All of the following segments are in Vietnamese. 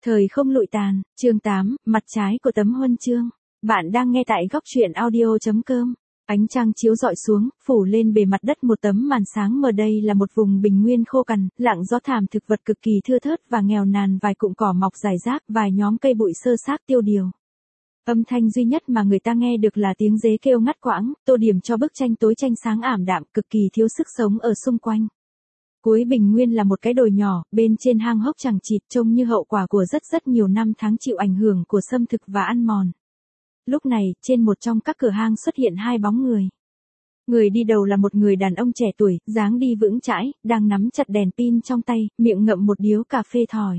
Thời không lụi tàn, chương 8, mặt trái của tấm huân chương. Bạn đang nghe tại góc truyện audio.com. Ánh trăng chiếu rọi xuống, phủ lên bề mặt đất một tấm màn sáng mờ. Đây là một vùng bình nguyên khô cằn, lặng gió, thảm thực vật cực kỳ thưa thớt và nghèo nàn, vài cụm cỏ mọc rải rác, vài nhóm cây bụi sơ xác tiêu điều. Âm thanh duy nhất mà người ta nghe được là tiếng dế kêu ngắt quãng, tô điểm cho bức tranh tối tranh sáng ảm đạm, cực kỳ thiếu sức sống ở xung quanh. Cuối bình nguyên là một cái đồi nhỏ, bên trên hang hốc chằng chịt, trông như hậu quả của rất nhiều năm tháng chịu ảnh hưởng của xâm thực và ăn mòn. Lúc này, trên một trong các cửa hang xuất hiện hai bóng người. Người đi đầu là một người đàn ông trẻ tuổi, dáng đi vững chãi, đang nắm chặt đèn pin trong tay, miệng ngậm một điếu cà phê thỏi.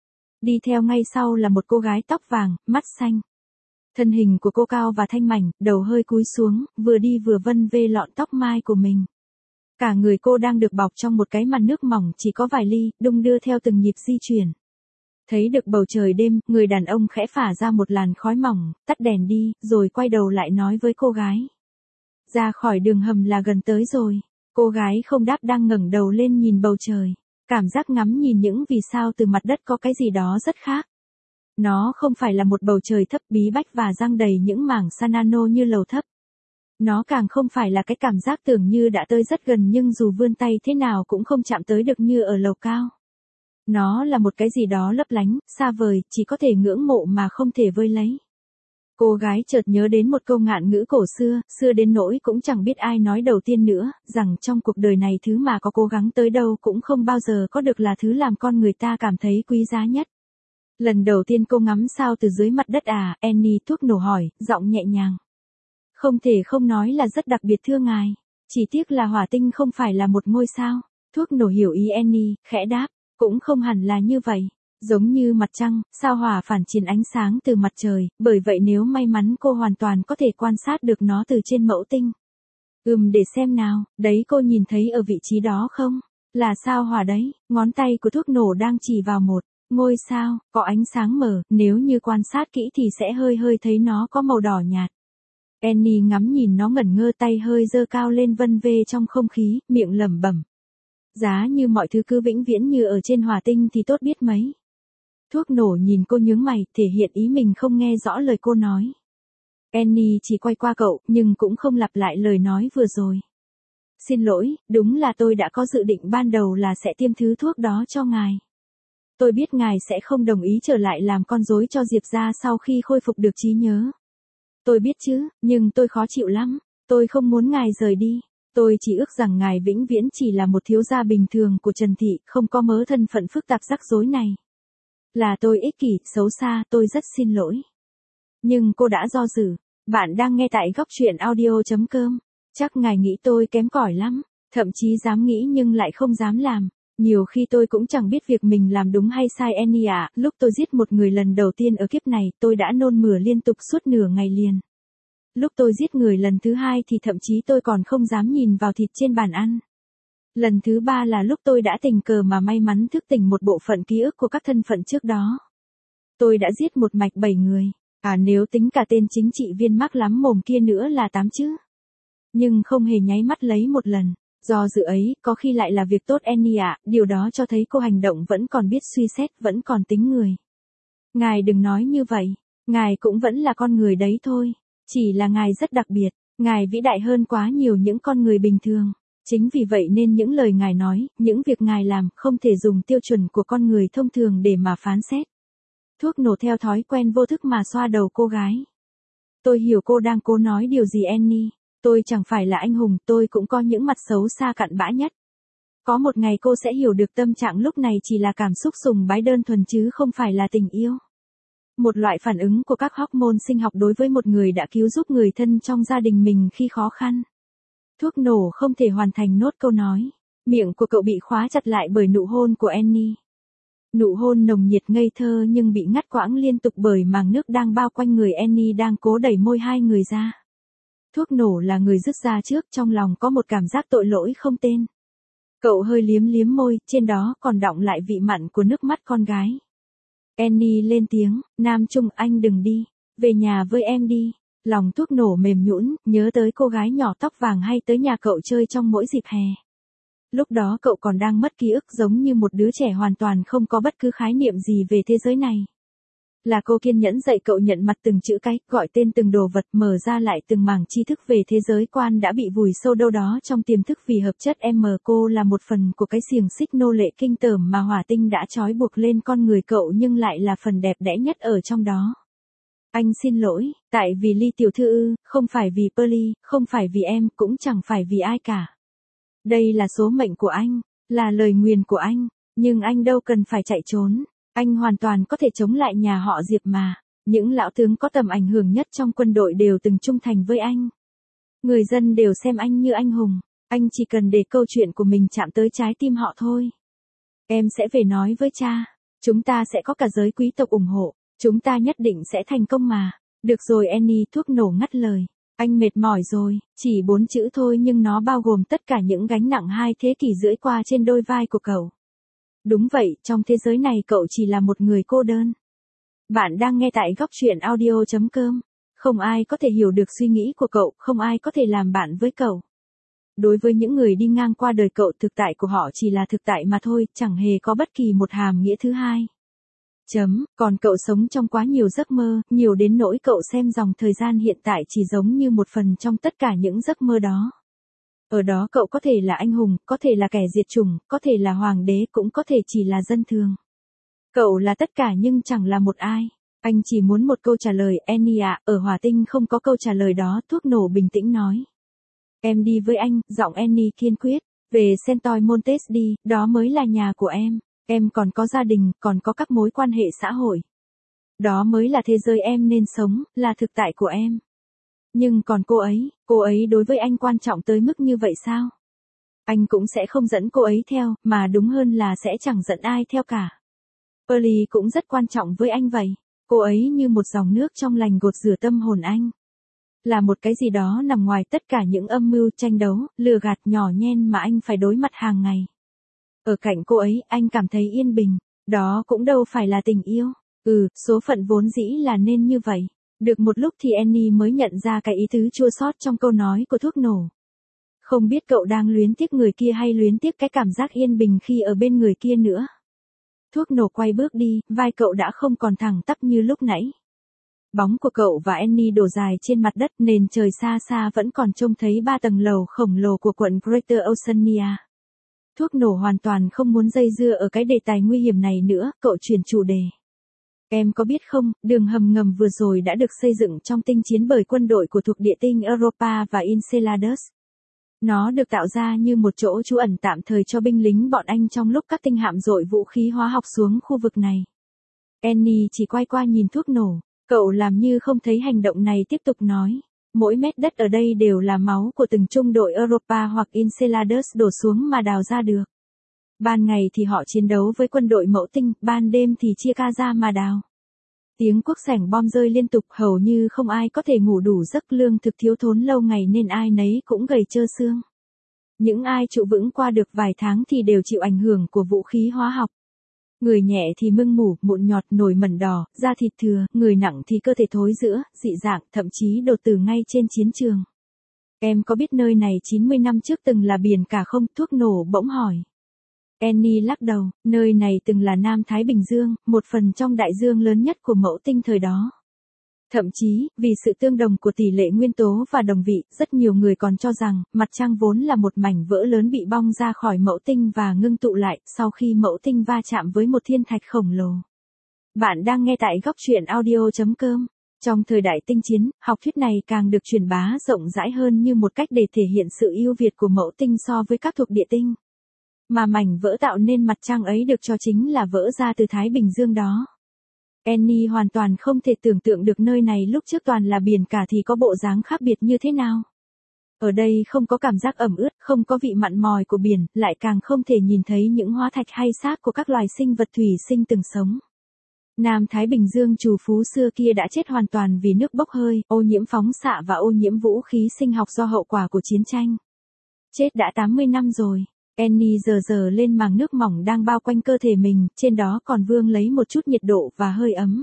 Đi theo ngay sau là một cô gái tóc vàng, mắt xanh. Thân hình của cô cao và thanh mảnh, đầu hơi cúi xuống, vừa đi vừa vân vê lọn tóc mai của mình. Cả người cô đang được bọc trong một cái màn nước mỏng chỉ có vài ly, đung đưa theo từng nhịp di chuyển. Thấy được bầu trời đêm, người đàn ông khẽ phả ra một làn khói mỏng, tắt đèn đi, rồi quay đầu lại nói với cô gái. Ra khỏi đường hầm là gần tới rồi. Cô gái không đáp, đang ngẩng đầu lên nhìn bầu trời. Cảm giác ngắm nhìn những vì sao từ mặt đất có cái gì đó rất khác. Nó không phải là một bầu trời thấp bí bách và giăng đầy những mảng san nano như lầu thấp. Nó càng không phải là cái cảm giác tưởng như đã tới rất gần nhưng dù vươn tay thế nào cũng không chạm tới được như ở lầu cao. Nó là một cái gì đó lấp lánh, xa vời, chỉ có thể ngưỡng mộ mà không thể vơi lấy. Cô gái chợt nhớ đến một câu ngạn ngữ cổ xưa, xưa đến nỗi cũng chẳng biết ai nói đầu tiên nữa, rằng trong cuộc đời này thứ mà có cố gắng tới đâu cũng không bao giờ có được là thứ làm con người ta cảm thấy quý giá nhất. Lần đầu tiên cô ngắm sao từ dưới mặt đất à, Annie thuốc nổ hỏi, giọng nhẹ nhàng. Không thể không nói là rất đặc biệt thưa ngài. Chỉ tiếc là hỏa tinh không phải là một ngôi sao. Thuốc nổ hiểu ý Annie, khẽ đáp. Cũng không hẳn là như vậy. Giống như mặt trăng, sao hỏa phản chiếu ánh sáng từ mặt trời, bởi vậy nếu may mắn cô hoàn toàn có thể quan sát được nó từ trên mẫu tinh. Để xem nào, đấy cô nhìn thấy ở vị trí đó không? Là sao hỏa đấy, ngón tay của thuốc nổ đang chỉ vào một ngôi sao, có ánh sáng mờ, nếu như quan sát kỹ thì sẽ hơi thấy nó có màu đỏ nhạt. Annie ngắm nhìn nó ngẩn ngơ, tay hơi giơ cao lên vân vê trong không khí, miệng lẩm bẩm. Giá như mọi thứ cứ vĩnh viễn như ở trên hỏa tinh thì tốt biết mấy. Thuốc nổ nhìn cô nhướng mày, thể hiện ý mình không nghe rõ lời cô nói. Annie chỉ quay qua cậu, nhưng cũng không lặp lại lời nói vừa rồi. Xin lỗi, đúng là tôi đã có dự định ban đầu là sẽ tiêm thứ thuốc đó cho ngài. Tôi biết ngài sẽ không đồng ý trở lại làm con rối cho Diệp gia sau khi khôi phục được trí nhớ. Tôi biết chứ, nhưng tôi khó chịu lắm. Tôi không muốn ngài rời đi. Tôi chỉ ước rằng ngài vĩnh viễn chỉ là một thiếu gia bình thường của Trần Thị, không có mớ thân phận phức tạp rắc rối này. Là tôi ích kỷ, xấu xa, tôi rất xin lỗi. Nhưng cô đã do dự. Bạn đang nghe tại góc truyện audio.com. Chắc ngài nghĩ tôi kém cỏi lắm. Thậm chí dám nghĩ nhưng lại không dám làm. Nhiều khi tôi cũng chẳng biết việc mình làm đúng hay sai Annie ạ. Lúc tôi giết một người lần đầu tiên ở kiếp này, tôi đã nôn mửa liên tục suốt nửa ngày liền. Lúc tôi giết người lần thứ hai thì thậm chí tôi còn không dám nhìn vào thịt trên bàn ăn. Lần thứ ba là lúc tôi đã tình cờ mà may mắn thức tỉnh một bộ phận ký ức của các thân phận trước đó. Tôi đã giết một mạch 7 người. Nếu tính cả tên chính trị viên mắc lắm mồm kia nữa là 8 chứ. Nhưng không hề nháy mắt lấy một lần. Do dự ấy, có khi lại là việc tốt Annie ạ, điều đó cho thấy cô hành động vẫn còn biết suy xét, vẫn còn tính người. Ngài đừng nói như vậy, ngài cũng vẫn là con người đấy thôi, chỉ là ngài rất đặc biệt, ngài vĩ đại hơn quá nhiều những con người bình thường. Chính vì vậy nên những lời ngài nói, những việc ngài làm, không thể dùng tiêu chuẩn của con người thông thường để mà phán xét. Thuốc nổ theo thói quen vô thức mà xoa đầu cô gái. Tôi hiểu cô đang cố nói điều gì Annie. Tôi chẳng phải là anh hùng, tôi cũng có những mặt xấu xa cặn bã nhất. Có một ngày cô sẽ hiểu được tâm trạng lúc này chỉ là cảm xúc sùng bái đơn thuần chứ không phải là tình yêu. Một loại phản ứng của các hormone sinh học đối với một người đã cứu giúp người thân trong gia đình mình khi khó khăn. Thuốc nổ không thể hoàn thành nốt câu nói. Miệng của cậu bị khóa chặt lại bởi nụ hôn của Annie. Nụ hôn nồng nhiệt ngây thơ nhưng bị ngắt quãng liên tục bởi màng nước đang bao quanh người Annie đang cố đẩy môi hai người ra. Thuốc nổ là người dứt ra trước, trong lòng có một cảm giác tội lỗi không tên. Cậu hơi liếm môi, trên đó còn đọng lại vị mặn của nước mắt con gái. Annie lên tiếng, Nam Trung anh đừng đi, về nhà với em đi. Lòng thuốc nổ mềm nhũn, nhớ tới cô gái nhỏ tóc vàng hay tới nhà cậu chơi trong mỗi dịp hè. Lúc đó cậu còn đang mất ký ức giống như một đứa trẻ hoàn toàn không có bất cứ khái niệm gì về thế giới này. Là cô kiên nhẫn dạy cậu nhận mặt từng chữ cái, gọi tên từng đồ vật, mở ra lại từng mảng tri thức về thế giới quan đã bị vùi sâu đâu đó trong tiềm thức vì hợp chất M. Cô là một phần của cái xiềng xích nô lệ kinh tởm mà hỏa tinh đã trói buộc lên con người cậu nhưng lại là phần đẹp đẽ nhất ở trong đó. Anh xin lỗi, tại vì Ly tiểu thư ư, không phải vì Pearly, không phải vì em, cũng chẳng phải vì ai cả. Đây là số mệnh của anh, là lời nguyền của anh, nhưng anh đâu cần phải chạy trốn. Anh hoàn toàn có thể chống lại nhà họ Diệp mà. Những lão tướng có tầm ảnh hưởng nhất trong quân đội đều từng trung thành với anh. Người dân đều xem anh như anh hùng. Anh chỉ cần để câu chuyện của mình chạm tới trái tim họ thôi. Em sẽ về nói với cha. Chúng ta sẽ có cả giới quý tộc ủng hộ. Chúng ta nhất định sẽ thành công mà. Được rồi Annie, thuốc nổ ngắt lời. Anh mệt mỏi rồi, chỉ 4 chữ thôi nhưng nó bao gồm tất cả những gánh nặng 2 thế kỷ rưỡi qua trên đôi vai của cậu. Đúng vậy, trong thế giới này cậu chỉ là một người cô đơn. Bạn đang nghe tại góc truyện audio.com. Không ai có thể hiểu được suy nghĩ của cậu, không ai có thể làm bạn với cậu. Đối với những người đi ngang qua đời cậu, thực tại của họ chỉ là thực tại mà thôi, chẳng hề có bất kỳ một hàm nghĩa thứ hai. Còn cậu sống trong quá nhiều giấc mơ, nhiều đến nỗi cậu xem dòng thời gian hiện tại chỉ giống như một phần trong tất cả những giấc mơ đó. Ở đó cậu có thể là anh hùng, có thể là kẻ diệt chủng, có thể là hoàng đế, cũng có thể chỉ là dân thường. Cậu là tất cả nhưng chẳng là một ai. Anh chỉ muốn một câu trả lời, Annie ạ, ở hỏa tinh không có câu trả lời đó, thuốc nổ bình tĩnh nói. Em đi với anh, giọng Annie kiên quyết. Về Sentoy Montes đi, đó mới là nhà của em. Em còn có gia đình, còn có các mối quan hệ xã hội. Đó mới là thế giới em nên sống, là thực tại của em. Nhưng còn cô ấy đối với anh quan trọng tới mức như vậy sao? Anh cũng sẽ không dẫn cô ấy theo, mà đúng hơn là sẽ chẳng dẫn ai theo cả. Pearly cũng rất quan trọng với anh vậy. Cô ấy như một dòng nước trong lành gột rửa tâm hồn anh. Là một cái gì đó nằm ngoài tất cả những âm mưu, tranh đấu, lừa gạt nhỏ nhen mà anh phải đối mặt hàng ngày. Ở cạnh cô ấy, anh cảm thấy yên bình. Đó cũng đâu phải là tình yêu. Số phận vốn dĩ là nên như vậy. Được một lúc thì Annie mới nhận ra cái ý tứ chua xót trong câu nói của thuốc nổ. Không biết cậu đang luyến tiếc người kia hay luyến tiếc cái cảm giác yên bình khi ở bên người kia nữa. Thuốc nổ quay bước đi, vai cậu đã không còn thẳng tắp như lúc nãy. Bóng của cậu và Annie đổ dài trên mặt đất, nền trời xa xa vẫn còn trông thấy 3 tầng lầu khổng lồ của quận Greater Oceania. Thuốc nổ hoàn toàn không muốn dây dưa ở cái đề tài nguy hiểm này nữa, cậu chuyển chủ đề. Em có biết không, đường hầm ngầm vừa rồi đã được xây dựng trong tinh chiến bởi quân đội của thuộc địa tinh Europa và Enceladus. Nó được tạo ra như một chỗ trú ẩn tạm thời cho binh lính bọn anh trong lúc các tinh hạm dội vũ khí hóa học xuống khu vực này. Annie chỉ quay qua nhìn thuốc nổ, cậu làm như không thấy hành động này, tiếp tục nói. Mỗi mét đất ở đây đều là máu của từng trung đội Europa hoặc Enceladus đổ xuống mà đào ra được. Ban ngày thì họ chiến đấu với quân đội mẫu tinh, ban đêm thì chia ca ra mà đào. Tiếng cuốc sẻng bom rơi liên tục, hầu như không ai có thể ngủ đủ giấc, lương thực thiếu thốn lâu ngày nên ai nấy cũng gầy trơ xương. Những ai trụ vững qua được vài tháng thì đều chịu ảnh hưởng của vũ khí hóa học. Người nhẹ thì mưng mủ, mụn nhọt, nổi mẩn đỏ, da thịt thừa, người nặng thì cơ thể thối rữa, dị dạng, thậm chí đột tử ngay trên chiến trường. Em có biết nơi này 90 năm trước từng là biển cả không? Thuốc nổ bỗng hỏi. Annie lắc đầu, nơi này từng là Nam Thái Bình Dương, một phần trong đại dương lớn nhất của mẫu tinh thời đó. Thậm chí, vì sự tương đồng của tỷ lệ nguyên tố và đồng vị, rất nhiều người còn cho rằng, mặt trăng vốn là một mảnh vỡ lớn bị bong ra khỏi mẫu tinh và ngưng tụ lại, sau khi mẫu tinh va chạm với một thiên thạch khổng lồ. Bạn đang nghe tại góc truyện audio.com. Trong thời đại tinh chiến, học thuyết này càng được truyền bá rộng rãi hơn như một cách để thể hiện sự ưu việt của mẫu tinh so với các thuộc địa tinh. Mà mảnh vỡ tạo nên mặt trăng ấy được cho chính là vỡ ra từ Thái Bình Dương đó. Annie hoàn toàn không thể tưởng tượng được nơi này lúc trước toàn là biển cả thì có bộ dáng khác biệt như thế nào. Ở đây không có cảm giác ẩm ướt, không có vị mặn mòi của biển, lại càng không thể nhìn thấy những hóa thạch hay xác của các loài sinh vật thủy sinh từng sống. Nam Thái Bình Dương trù phú xưa kia đã chết hoàn toàn vì nước bốc hơi, ô nhiễm phóng xạ và ô nhiễm vũ khí sinh học do hậu quả của chiến tranh. Chết đã 80 năm rồi. Annie giờ lên màng nước mỏng đang bao quanh cơ thể mình, trên đó còn vương lấy một chút nhiệt độ và hơi ấm.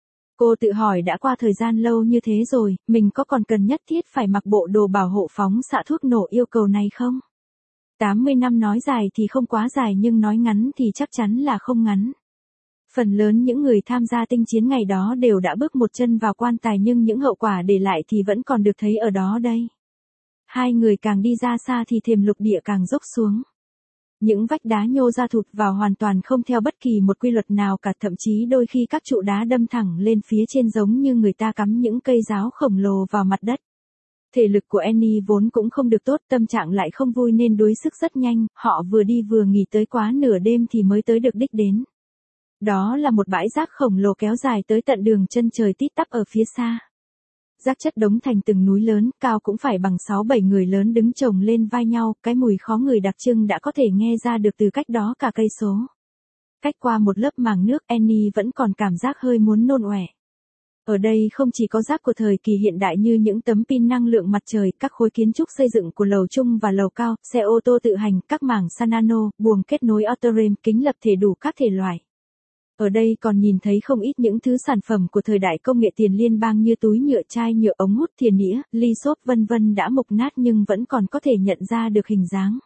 Cô tự hỏi đã qua thời gian lâu như thế rồi, mình có còn cần nhất thiết phải mặc bộ đồ bảo hộ phóng xạ thuốc nổ yêu cầu này không? 80 năm nói dài thì không quá dài nhưng nói ngắn thì chắc chắn là không ngắn. Phần lớn những người tham gia tinh chiến ngày đó đều đã bước một chân vào quan tài nhưng những hậu quả để lại thì vẫn còn được thấy ở đó đây. Hai người càng đi ra xa thì thềm lục địa càng dốc xuống. Những vách đá nhô ra thụt vào hoàn toàn không theo bất kỳ một quy luật nào cả, thậm chí đôi khi các trụ đá đâm thẳng lên phía trên giống như người ta cắm những cây giáo khổng lồ vào mặt đất. Thể lực của Annie vốn cũng không được tốt, tâm trạng lại không vui nên đuối sức rất nhanh, họ vừa đi vừa nghỉ tới quá nửa đêm thì mới tới được đích đến. Đó là một bãi rác khổng lồ kéo dài tới tận đường chân trời tít tắp ở phía xa. Rác chất đống thành từng núi lớn, cao cũng phải bằng 6-7 người lớn đứng chồng lên vai nhau, cái mùi khó ngửi đặc trưng đã có thể nghe ra được từ cách đó cả cây số. Cách qua một lớp màng nước, Annie vẫn còn cảm giác hơi muốn nôn ọe. Ở đây không chỉ có rác của thời kỳ hiện đại như những tấm pin năng lượng mặt trời, các khối kiến trúc xây dựng của lầu trung và lầu cao, xe ô tô tự hành, các mảng san nano, buồng kết nối autorem, kính lập thể đủ các thể loại. Ở đây còn nhìn thấy không ít những thứ sản phẩm của thời đại công nghệ tiền liên bang như túi nhựa, chai nhựa, ống hút, thìa nĩa, ly xốp vân vân đã mục nát nhưng vẫn còn có thể nhận ra được hình dáng.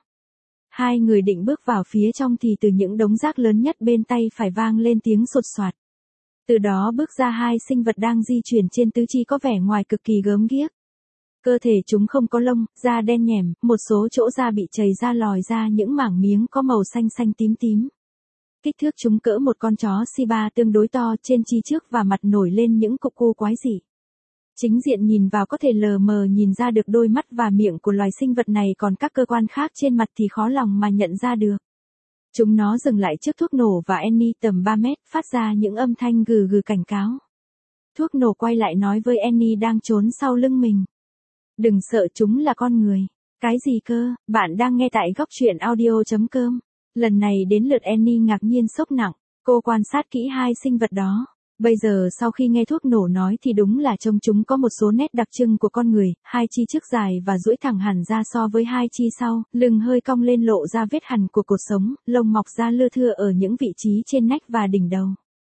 Hai người định bước vào phía trong thì từ những đống rác lớn nhất bên tay phải vang lên tiếng sột soạt. Từ đó bước ra hai sinh vật đang di chuyển trên tứ chi có vẻ ngoài cực kỳ gớm ghiếc. Cơ thể chúng không có lông, da đen nhẻm, một số chỗ da bị chày ra lòi ra những mảng miếng có màu xanh xanh tím tím. Kích thước chúng cỡ một con chó Shiba tương đối to, trên chi trước và mặt nổi lên những cục cu quái dị. Chính diện nhìn vào có thể lờ mờ nhìn ra được đôi mắt và miệng của loài sinh vật này, còn các cơ quan khác trên mặt thì khó lòng mà nhận ra được. Chúng nó dừng lại trước thuốc nổ và Annie tầm 3 mét, phát ra những âm thanh gừ gừ cảnh cáo. Thuốc nổ quay lại nói với Annie đang trốn sau lưng mình. Đừng sợ, chúng là con người. Cái gì cơ? Bạn đang nghe tại góc truyện audio.com. Lần này đến lượt Annie ngạc nhiên sốc nặng, cô quan sát kỹ hai sinh vật đó. Bây giờ sau khi nghe thuốc nổ nói thì đúng là trông chúng có một số nét đặc trưng của con người, hai chi trước dài và duỗi thẳng hẳn ra so với hai chi sau, lưng hơi cong lên lộ ra vết hằn của cột sống, lông mọc ra lưa thưa ở những vị trí trên nách và đỉnh đầu.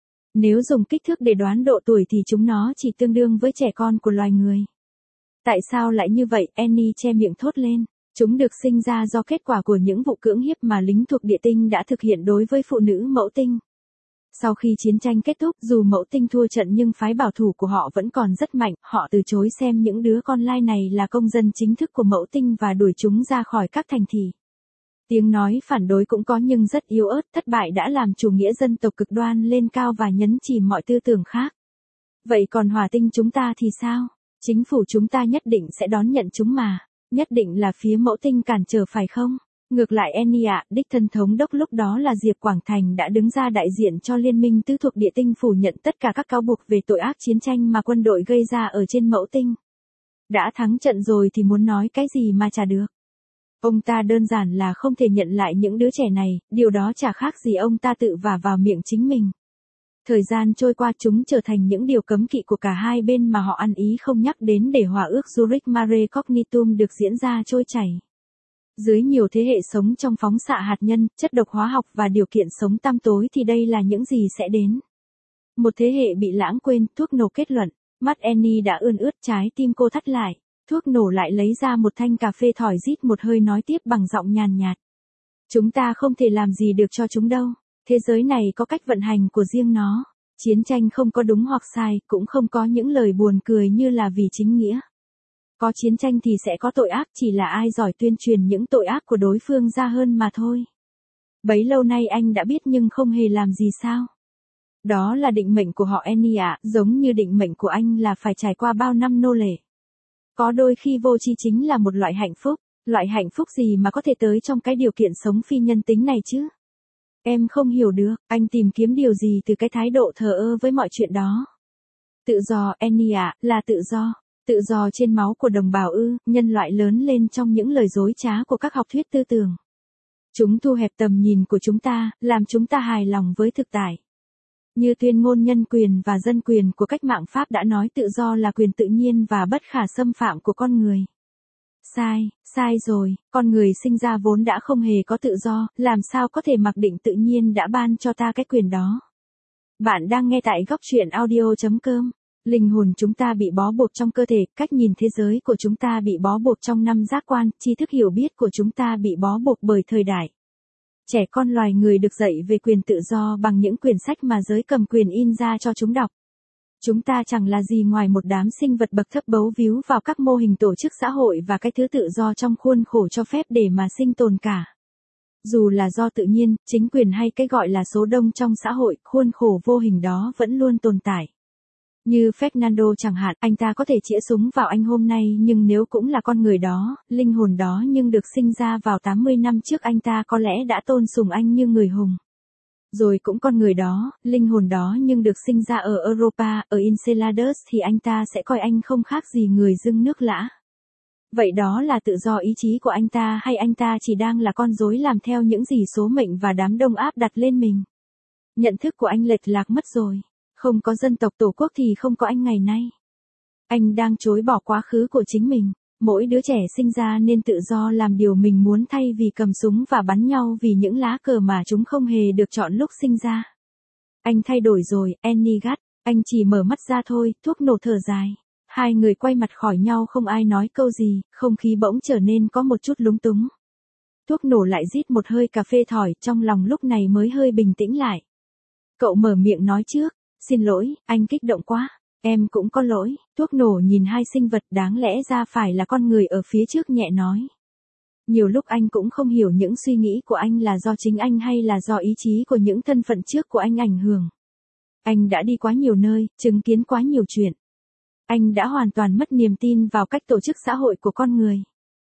Nếu dùng kích thước để đoán độ tuổi thì chúng nó chỉ tương đương với trẻ con của loài người. Tại sao lại như vậy? Annie che miệng thốt lên. Chúng được sinh ra do kết quả của những vụ cưỡng hiếp mà lính thuộc địa tinh đã thực hiện đối với phụ nữ mẫu tinh. Sau khi chiến tranh kết thúc, dù mẫu tinh thua trận nhưng phái bảo thủ của họ vẫn còn rất mạnh, họ từ chối xem những đứa con lai này là công dân chính thức của mẫu tinh và đuổi chúng ra khỏi các thành thị. Tiếng nói phản đối cũng có nhưng rất yếu ớt, thất bại đã làm chủ nghĩa dân tộc cực đoan lên cao và nhấn chìm mọi tư tưởng khác. Vậy còn hỏa tinh chúng ta thì sao? Chính phủ chúng ta nhất định sẽ đón nhận chúng mà. Nhất định là phía mẫu tinh cản trở phải không? Ngược lại Annie ạ, đích thân thống đốc lúc đó là Diệp Quảng Thành đã đứng ra đại diện cho liên minh tứ thuộc địa tinh phủ nhận tất cả các cáo buộc về tội ác chiến tranh mà quân đội gây ra ở trên mẫu tinh. Đã thắng trận rồi thì muốn nói cái gì mà chả được. Ông ta đơn giản là không thể nhận lại những đứa trẻ này, điều đó chả khác gì ông ta tự vả vào miệng chính mình. Thời gian trôi qua chúng trở thành những điều cấm kỵ của cả hai bên mà họ ăn ý không nhắc đến để hòa ước Zurich Mare Cognitum được diễn ra trôi chảy. Dưới nhiều thế hệ sống trong phóng xạ hạt nhân, chất độc hóa học và điều kiện sống tăm tối thì đây là những gì sẽ đến. Một thế hệ bị lãng quên, thuốc nổ kết luận. Mắt Annie đã ươn ướt, trái tim cô thắt lại. Thuốc nổ lại lấy ra một thanh cà phê thỏi rít một hơi nói tiếp bằng giọng nhàn nhạt. Chúng ta không thể làm gì được cho chúng đâu. Thế giới này có cách vận hành của riêng nó. Chiến tranh không có đúng hoặc sai, cũng không có những lời buồn cười như là vì chính nghĩa. Có chiến tranh thì sẽ có tội ác, chỉ là ai giỏi tuyên truyền những tội ác của đối phương ra hơn mà thôi. Bấy lâu nay anh đã biết nhưng không hề làm gì sao? Đó là định mệnh của họ Annie ạ, giống như định mệnh của anh là phải trải qua bao năm nô lệ. Có đôi khi vô tri chính là một loại hạnh phúc, loại hạnh phúc gì mà có thể tới trong cái điều kiện sống phi nhân tính này chứ? Em không hiểu được, anh tìm kiếm điều gì từ cái thái độ thờ ơ với mọi chuyện đó? Tự do, Annie ạ, là tự do. Tự do trên máu của đồng bào ư, nhân loại lớn lên trong những lời dối trá của các học thuyết tư tưởng. Chúng thu hẹp tầm nhìn của chúng ta, làm chúng ta hài lòng với thực tại. Như tuyên ngôn nhân quyền và dân quyền của cách mạng Pháp đã nói tự do là quyền tự nhiên và bất khả xâm phạm của con người. Sai, sai rồi, con người sinh ra vốn đã không hề có tự do, làm sao có thể mặc định tự nhiên đã ban cho ta cái quyền đó. Bạn đang nghe tại góc truyện audio.com. Linh hồn chúng ta bị bó buộc trong cơ thể, cách nhìn thế giới của chúng ta bị bó buộc trong năm giác quan, tri thức hiểu biết của chúng ta bị bó buộc bởi thời đại. Trẻ con loài người được dạy về quyền tự do bằng những quyển sách mà giới cầm quyền in ra cho chúng đọc. Chúng ta chẳng là gì ngoài một đám sinh vật bậc thấp bấu víu vào các mô hình tổ chức xã hội và cái thứ tự do trong khuôn khổ cho phép để mà sinh tồn cả. Dù là do tự nhiên, chính quyền hay cái gọi là số đông trong xã hội, khuôn khổ vô hình đó vẫn luôn tồn tại. Như Fernando chẳng hạn, anh ta có thể chĩa súng vào anh hôm nay nhưng nếu cũng là con người đó, linh hồn đó nhưng được sinh ra vào 80 năm trước anh ta có lẽ đã tôn sùng anh như người hùng. Rồi cũng con người đó, linh hồn đó nhưng được sinh ra ở Europa, ở Enceladus thì anh ta sẽ coi anh không khác gì người dưng nước lã. Vậy đó là tự do ý chí của anh ta hay anh ta chỉ đang là con rối làm theo những gì số mệnh và đám đông áp đặt lên mình? Nhận thức của anh lệch lạc mất rồi. Không có dân tộc tổ quốc thì không có anh ngày nay. Anh đang chối bỏ quá khứ của chính mình. Mỗi đứa trẻ sinh ra nên tự do làm điều mình muốn thay vì cầm súng và bắn nhau vì những lá cờ mà chúng không hề được chọn lúc sinh ra. Anh thay đổi rồi, Annie gắt. Anh chỉ mở mắt ra thôi, thuốc nổ thở dài. Hai người quay mặt khỏi nhau không ai nói câu gì, không khí bỗng trở nên có một chút lúng túng. Thuốc nổ lại rít một hơi cà phê thỏi, trong lòng lúc này mới hơi bình tĩnh lại. Cậu mở miệng nói trước, xin lỗi, anh kích động quá. Em cũng có lỗi. Thuốc nổ nhìn hai sinh vật đáng lẽ ra phải là con người ở phía trước nhẹ nói. Nhiều lúc anh cũng không hiểu những suy nghĩ của anh là do chính anh hay là do ý chí của những thân phận trước của anh ảnh hưởng. Anh đã đi quá nhiều nơi, chứng kiến quá nhiều chuyện. Anh đã hoàn toàn mất niềm tin vào cách tổ chức xã hội của con người.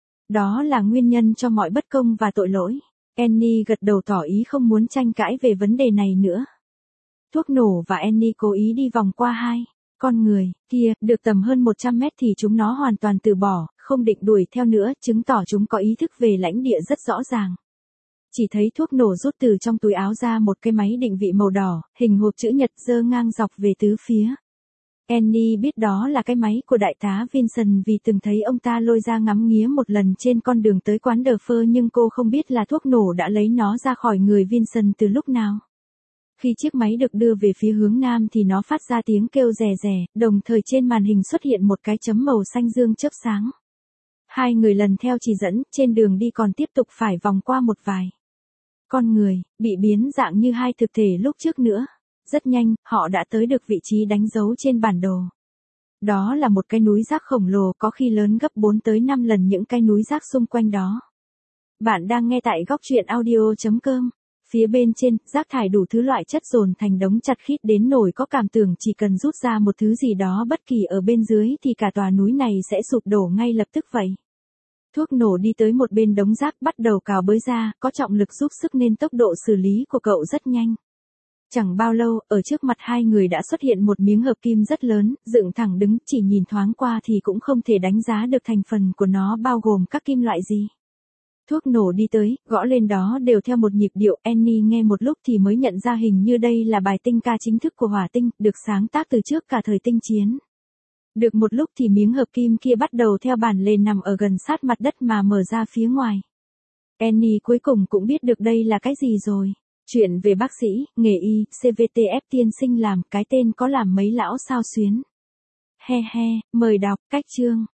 Đó là nguyên nhân cho mọi bất công và tội lỗi. Annie gật đầu tỏ ý không muốn tranh cãi về vấn đề này nữa. Thuốc nổ và Annie cố ý đi vòng qua hai con người kia, được tầm hơn 100 mét thì chúng nó hoàn toàn từ bỏ, không định đuổi theo nữa, chứng tỏ chúng có ý thức về lãnh địa rất rõ ràng. Chỉ thấy thuốc nổ rút từ trong túi áo ra một cái máy định vị màu đỏ, hình hộp chữ nhật giơ ngang dọc về tứ phía. Annie biết đó là cái máy của đại tá Vincent vì từng thấy ông ta lôi ra ngắm nghía một lần trên con đường tới quán đờ phơ, nhưng cô không biết là thuốc nổ đã lấy nó ra khỏi người Vincent từ lúc nào. Khi chiếc máy được đưa về phía hướng nam thì nó phát ra tiếng kêu rè rè, đồng thời trên màn hình xuất hiện một cái chấm màu xanh dương chớp sáng. Hai người lần theo chỉ dẫn, trên đường đi còn tiếp tục phải vòng qua một vài con người, bị biến dạng như hai thực thể lúc trước nữa. Rất nhanh, họ đã tới được vị trí đánh dấu trên bản đồ. Đó là một cái núi rác khổng lồ, có khi lớn gấp 4 tới 5 lần những cái núi rác xung quanh đó. Bạn đang nghe tại góc truyện audio.com. Phía bên trên, rác thải đủ thứ loại chất dồn thành đống chặt khít đến nỗi có cảm tưởng chỉ cần rút ra một thứ gì đó bất kỳ ở bên dưới thì cả tòa núi này sẽ sụp đổ ngay lập tức vậy. Thuốc nổ đi tới một bên đống rác bắt đầu cào bới ra, có trọng lực giúp sức nên tốc độ xử lý của cậu rất nhanh. Chẳng bao lâu, ở trước mặt hai người đã xuất hiện một miếng hợp kim rất lớn, dựng thẳng đứng, chỉ nhìn thoáng qua thì cũng không thể đánh giá được thành phần của nó bao gồm các kim loại gì. Thuốc nổ đi tới, gõ lên đó đều theo một nhịp điệu, Annie nghe một lúc thì mới nhận ra hình như đây là bài tinh ca chính thức của hỏa tinh, được sáng tác từ trước cả thời tinh chiến. Được một lúc thì miếng hợp kim kia bắt đầu theo bản lề nằm ở gần sát mặt đất mà mở ra phía ngoài. Annie cuối cùng cũng biết được đây là cái gì rồi. Chuyện về bác sĩ, nghề y, CVTF tiên sinh làm, cái tên có làm mấy lão sao xuyến. He he, mời đọc, cách chương.